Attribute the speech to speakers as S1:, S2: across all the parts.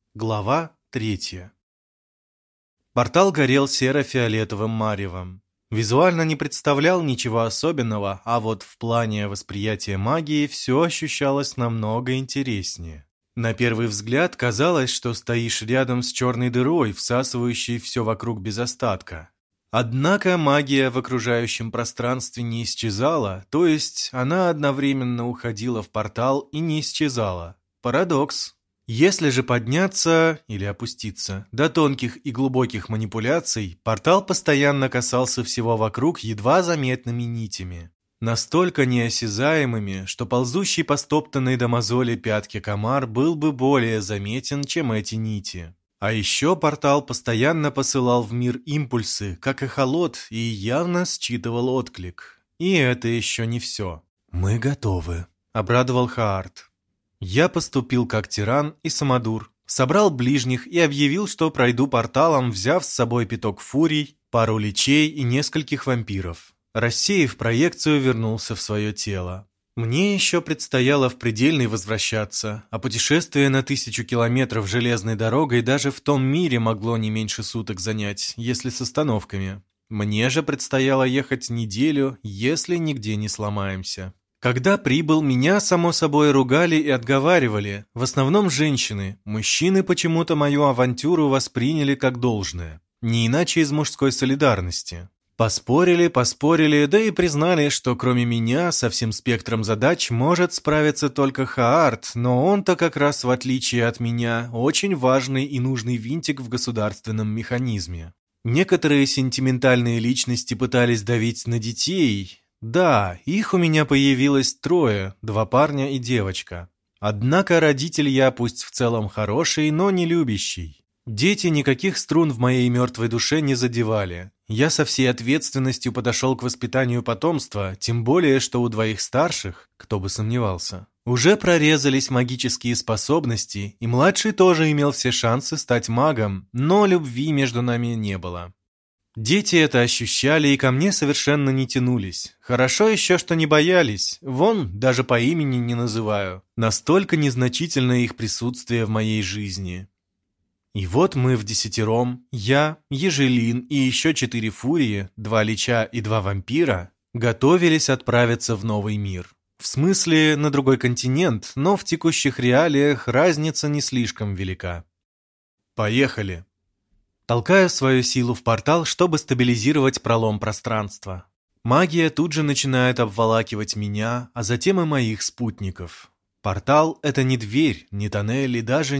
S1: Глава 3. Портал горел серо-фиолетовым маревом. Визуально не представлял ничего особенного, а вот в плане восприятия магии все ощущалось намного интереснее. На первый взгляд казалось, что стоишь рядом с черной дырой, всасывающей все вокруг без остатка. Однако магия в окружающем пространстве не исчезала, то есть она одновременно уходила в портал и не исчезала. Парадокс. Если же подняться или опуститься до тонких и глубоких манипуляций, портал постоянно касался всего вокруг едва заметными нитями. Настолько неосязаемыми, что ползущий по стоптанной до мозоли пятке комар был бы более заметен, чем эти нити. А еще портал постоянно посылал в мир импульсы, как эхолот, и явно считывал отклик. И это еще не все. «Мы готовы», — обрадовал Хаарт. Я поступил как тиран и самодур, собрал ближних и объявил, что пройду порталом, взяв с собой пяток фурий, пару личей и нескольких вампиров. Рассеяв проекцию, вернулся в свое тело. Мне еще предстояло в предельный возвращаться, а путешествие на 1000 километров железной дорогой даже в том мире могло не меньше суток занять, если с остановками. Мне же предстояло ехать неделю, если нигде не сломаемся. Когда прибыл, меня, само собой, ругали и отговаривали, в основном женщины. Мужчины почему-то мою авантюру восприняли как должное, не иначе из мужской солидарности. Поспорили, да и признали, что кроме меня со всем спектром задач может справиться только Хаарт, но он-то как раз, в отличие от меня, очень важный и нужный винтик в государственном механизме. Некоторые сентиментальные личности пытались давить на детей. Да, их у меня появилось 3, 2 парня и девочка. Однако родитель я пусть в целом хороший, но не любящий. Дети никаких струн в моей мертвой душе не задевали. Я со всей ответственностью подошел к воспитанию потомства, тем более, что у 2 старших, кто бы сомневался, уже прорезались магические способности, и младший тоже имел все шансы стать магом, но любви между нами не было. Дети это ощущали и ко мне совершенно не тянулись. Хорошо еще, что не боялись. Вон, даже по имени не называю. Настолько незначительно их присутствие в моей жизни. И вот мы вдесятером, я, Ежелин и еще 4 фурии, 2 лича и 2 вампира, готовились отправиться в новый мир. В смысле, на другой континент, но в текущих реалиях разница не слишком велика. Поехали. Толкаю свою силу в портал, чтобы стабилизировать пролом пространства. Магия тут же начинает обволакивать меня, а затем и моих спутников. Портал — это не дверь, не тоннель и даже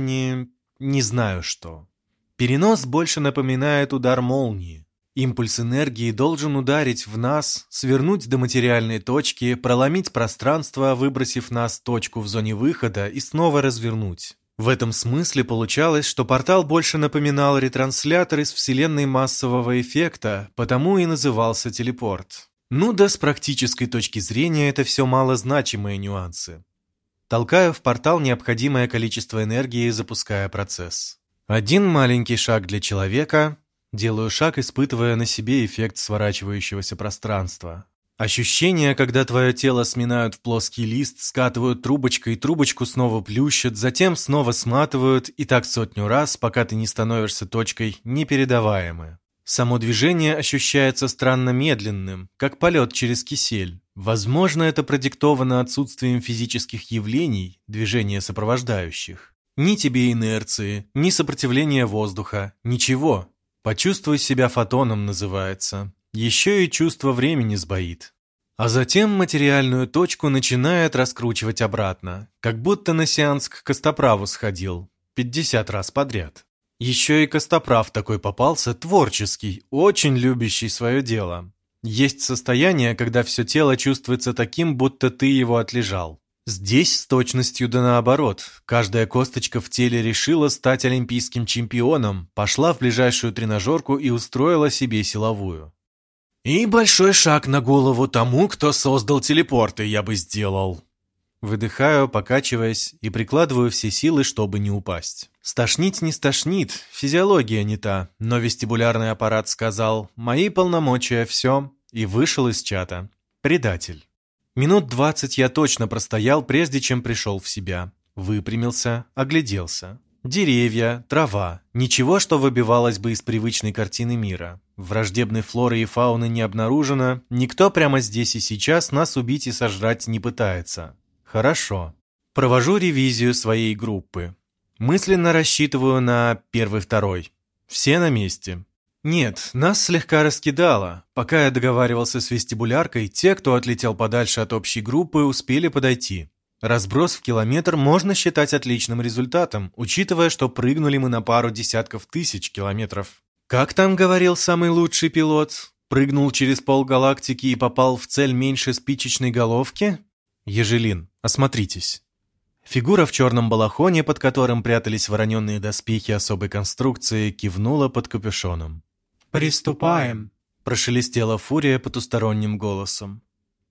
S1: не знаю что. Перенос больше напоминает удар молнии. Импульс энергии должен ударить в нас, свернуть до материальной точки, проломить пространство, выбросив нас точку в зоне выхода и снова развернуть. В этом смысле получалось, что портал больше напоминал ретранслятор из вселенной массового эффекта, потому и назывался телепорт. Ну да, с практической точки зрения это все малозначимые нюансы. Толкаю в портал необходимое количество энергии, запуская процесс. 1 маленький шаг для человека. Делаю шаг, испытывая на себе эффект сворачивающегося пространства. Ощущение, когда твое тело сминают в плоский лист, скатывают трубочкой, трубочку снова плющат, затем снова сматывают, и так 100 раз, пока ты не становишься точкой, непередаваемое. Само движение ощущается странно медленным, как полет через кисель. Возможно, это продиктовано отсутствием физических явлений, движения сопровождающих. Ни тебе инерции, ни сопротивления воздуха, ничего. «Почувствуй себя фотоном» называется. Еще и чувство времени сбоит. А затем материальную точку начинает раскручивать обратно, как будто на сеанс к Костоправу сходил 50 раз подряд. Еще и Костоправ такой попался, творческий, очень любящий свое дело. Есть состояние, когда все тело чувствуется таким, будто ты его отлежал. Здесь с точностью да наоборот. Каждая косточка в теле решила стать олимпийским чемпионом, пошла в ближайшую тренажерку и устроила себе силовую. «И большой шаг на голову тому, кто создал телепорты, я бы сделал». Выдыхаю, покачиваясь, и прикладываю все силы, чтобы не упасть. Стошнить не стошнит, физиология не та, но вестибулярный аппарат сказал «мои полномочия, все», и вышел из чата. Предатель. Минут 20 я точно простоял, прежде чем пришел в себя. Выпрямился, огляделся. Деревья, трава, ничего, что выбивалось бы из привычной картины мира. Враждебной флоры и фауны не обнаружено, никто прямо здесь и сейчас нас убить и сожрать не пытается. Хорошо. Провожу ревизию своей группы. Мысленно рассчитываю на первый-второй. Все на месте. Нет, нас слегка раскидало. Пока я договаривался с вестибуляркой, те, кто отлетел подальше от общей группы, успели подойти. Разброс в километр можно считать отличным результатом, учитывая, что прыгнули мы на пару десятков тысяч километров. Как там говорил самый лучший пилот? Прыгнул через полгалактики и попал в цель меньше спичечной головки? Ежелин, осмотритесь. Фигура в черном балахоне, под которым прятались вороненные доспехи особой конструкции, кивнула под капюшоном.
S2: «Приступаем»,
S1: – прошелестела Фурия потусторонним голосом.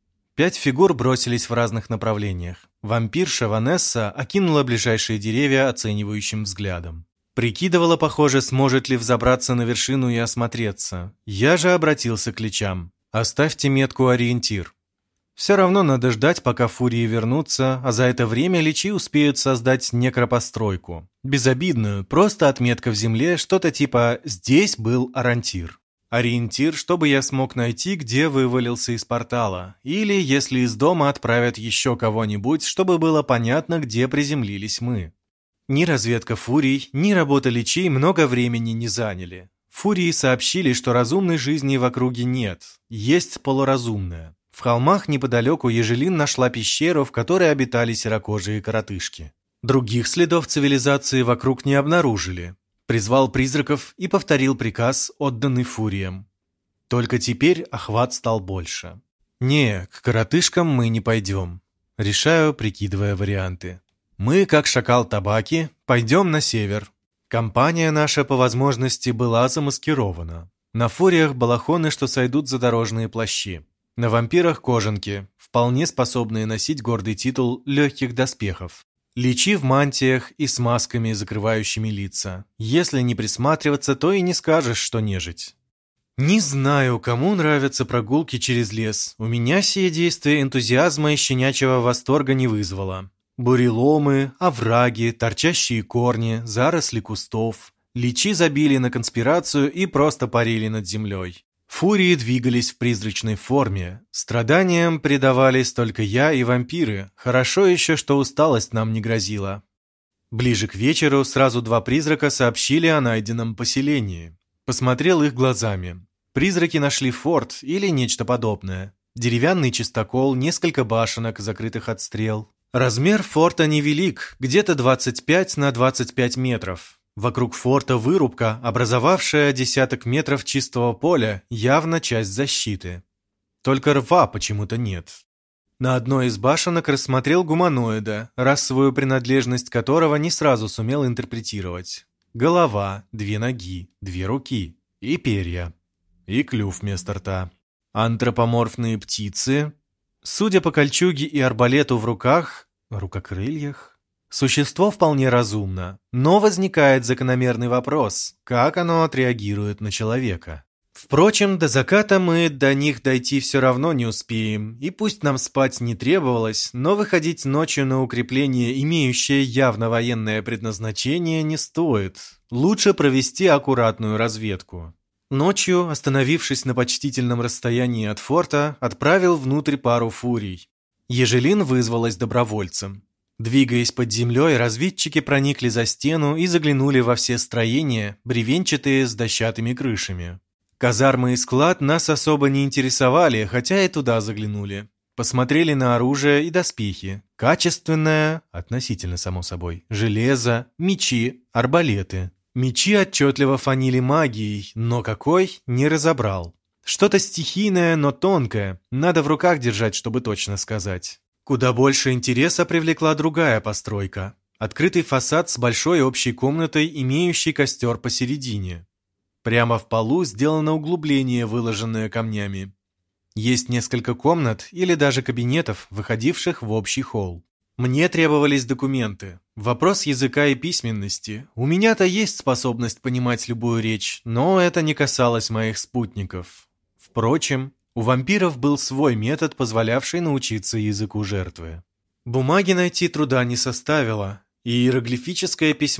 S1: 5 фигур бросились в разных направлениях. Вампирша Ванесса окинула ближайшие деревья оценивающим взглядом. Прикидывала, похоже, сможет ли взобраться на вершину и осмотреться. Я же обратился к личам. «Оставьте метку «Ориентир». Все равно надо ждать, пока фурии вернутся, а за это время личи успеют создать некропостройку. Безобидную, просто отметка в земле, что-то типа «здесь был ориентир». Ориентир, чтобы я смог найти, где вывалился из портала. Или, если из дома отправят еще кого-нибудь, чтобы было понятно, где приземлились мы. Ни разведка фурий, ни работа личей много времени не заняли. Фурии сообщили, что разумной жизни в округе нет, есть полуразумная. В холмах неподалеку Ежелин нашла пещеру, в которой обитали серокожие коротышки. Других следов цивилизации вокруг не обнаружили. Призвал призраков и повторил приказ, отданный фуриям. Только теперь охват стал больше. Не, к коротышкам мы не пойдем. Решаю, прикидывая варианты. Мы, как шакал табаки, пойдем на север. Компания наша, по возможности, была замаскирована. На фуриях балахоны, что сойдут за дорожные плащи. На вампирах кожанки, вполне способные носить гордый титул легких доспехов. Личи в мантиях и с масками, закрывающими лица. Если не присматриваться, то и не скажешь, что нежить. Не знаю, кому нравятся прогулки через лес. У меня сие действие энтузиазма и щенячьего восторга не вызвало. Буреломы, овраги, торчащие корни, заросли кустов. Личи забили на конспирацию и просто парили над землей. Фурии двигались в призрачной форме. Страданиям предавались только я и вампиры. Хорошо еще, что усталость нам не грозила. Ближе к вечеру сразу 2 призрака сообщили о найденном поселении. Посмотрел их глазами. Призраки нашли форт или нечто подобное. Деревянный чистокол, несколько башенок, закрытых от стрел. Размер форта невелик, где-то 25 на 25 метров. Вокруг форта вырубка, образовавшая десяток метров чистого поля, явно часть защиты. Только рва почему-то нет. На одной из башенок рассмотрел гуманоида, расовую принадлежность которого не сразу сумел интерпретировать. Голова, 2 ноги, 2 руки и перья. И клюв вместо рта. Антропоморфные птицы. Судя по кольчуге и арбалету в руках, рукокрыльях, существо вполне разумно, но возникает закономерный вопрос, как оно отреагирует на человека. Впрочем, до заката мы до них дойти все равно не успеем, и пусть нам спать не требовалось, но выходить ночью на укрепление, имеющее явно военное предназначение, не стоит. Лучше провести аккуратную разведку. Ночью, остановившись на почтительном расстоянии от форта, отправил внутрь пару фурий. Ежелин вызвалась добровольцем. Двигаясь под землей, разведчики проникли за стену и заглянули во все строения, бревенчатые с дощатыми крышами. Казармы и склад нас особо не интересовали, хотя и туда заглянули. Посмотрели на оружие и доспехи. Качественное, относительно само собой, железо, мечи, арбалеты. Мечи отчетливо фанили магией, но какой – не разобрал. Что-то стихийное, но тонкое, надо в руках держать, чтобы точно сказать. Куда больше интереса привлекла другая постройка. Открытый фасад с большой общей комнатой, имеющей костер посередине. Прямо в полу сделано углубление, выложенное камнями. Есть несколько комнат или даже кабинетов, выходивших в общий холл. Мне требовались документы. Вопрос языка и письменности. У меня-то есть способность понимать любую речь, но это не касалось моих спутников. Впрочем, у вампиров был свой метод, позволявший научиться языку жертвы. Бумаги найти труда не составило. И иероглифическое письмо.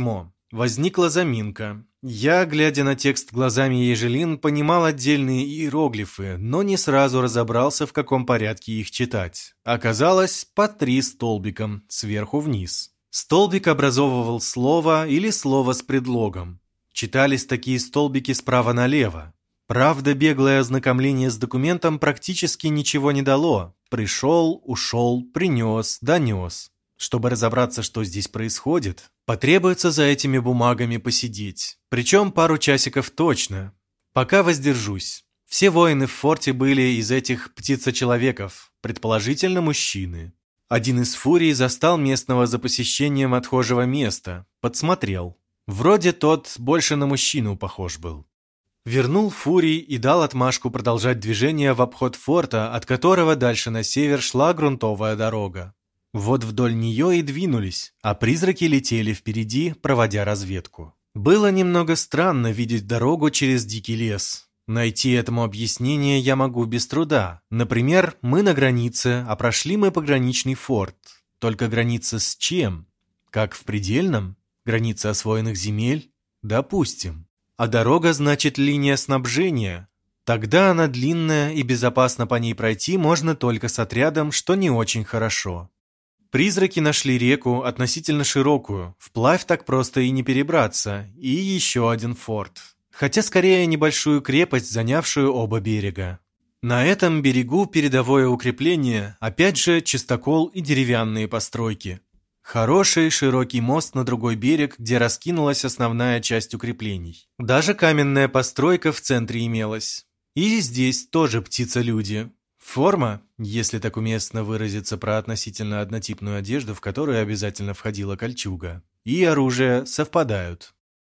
S1: Возникла заминка. Я, глядя на текст глазами Ежелин, понимал отдельные иероглифы, но не сразу разобрался, в каком порядке их читать. Оказалось, по 3 столбиком, сверху вниз. Столбик образовывал слово или слово с предлогом. Читались такие столбики справа налево. Правда, беглое ознакомление с документом практически ничего не дало. Пришел, ушел, принес, донес. Чтобы разобраться, что здесь происходит, потребуется за этими бумагами посидеть. Причем пару часиков точно. Пока воздержусь. Все воины в форте были из этих птицечеловеков, предположительно мужчины. Один из фурий застал местного за посещением отхожего места. Подсмотрел. Вроде тот больше на мужчину похож был. Вернул фурий и дал отмашку продолжать движение в обход форта, от которого дальше на север шла грунтовая дорога. Вот вдоль нее и двинулись, а призраки летели впереди, проводя разведку. Было немного странно видеть дорогу через дикий лес. Найти этому объяснение я могу без труда. Например, мы на границе, а прошли мы пограничный форт. Только граница с чем? Как в предельном? Граница освоенных земель? Допустим. А дорога значит линия снабжения. Тогда она длинная и безопасно по ней пройти можно только с отрядом, что не очень хорошо. Призраки нашли реку относительно широкую, вплавь так просто и не перебраться, и еще один форт. Хотя скорее небольшую крепость, занявшую оба берега. На этом берегу передовое укрепление, опять же чистокол и деревянные постройки. Хороший широкий мост на другой берег, где раскинулась основная часть укреплений. Даже каменная постройка в центре имелась. И здесь тоже птица-люди. Форма, если так уместно выразиться про относительно однотипную одежду, в которую обязательно входила кольчуга, и оружие совпадают.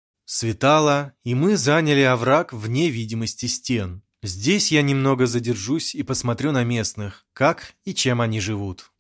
S1: Светало, и мы заняли овраг вне видимости стен. Здесь я немного задержусь и посмотрю на местных, как и чем они живут.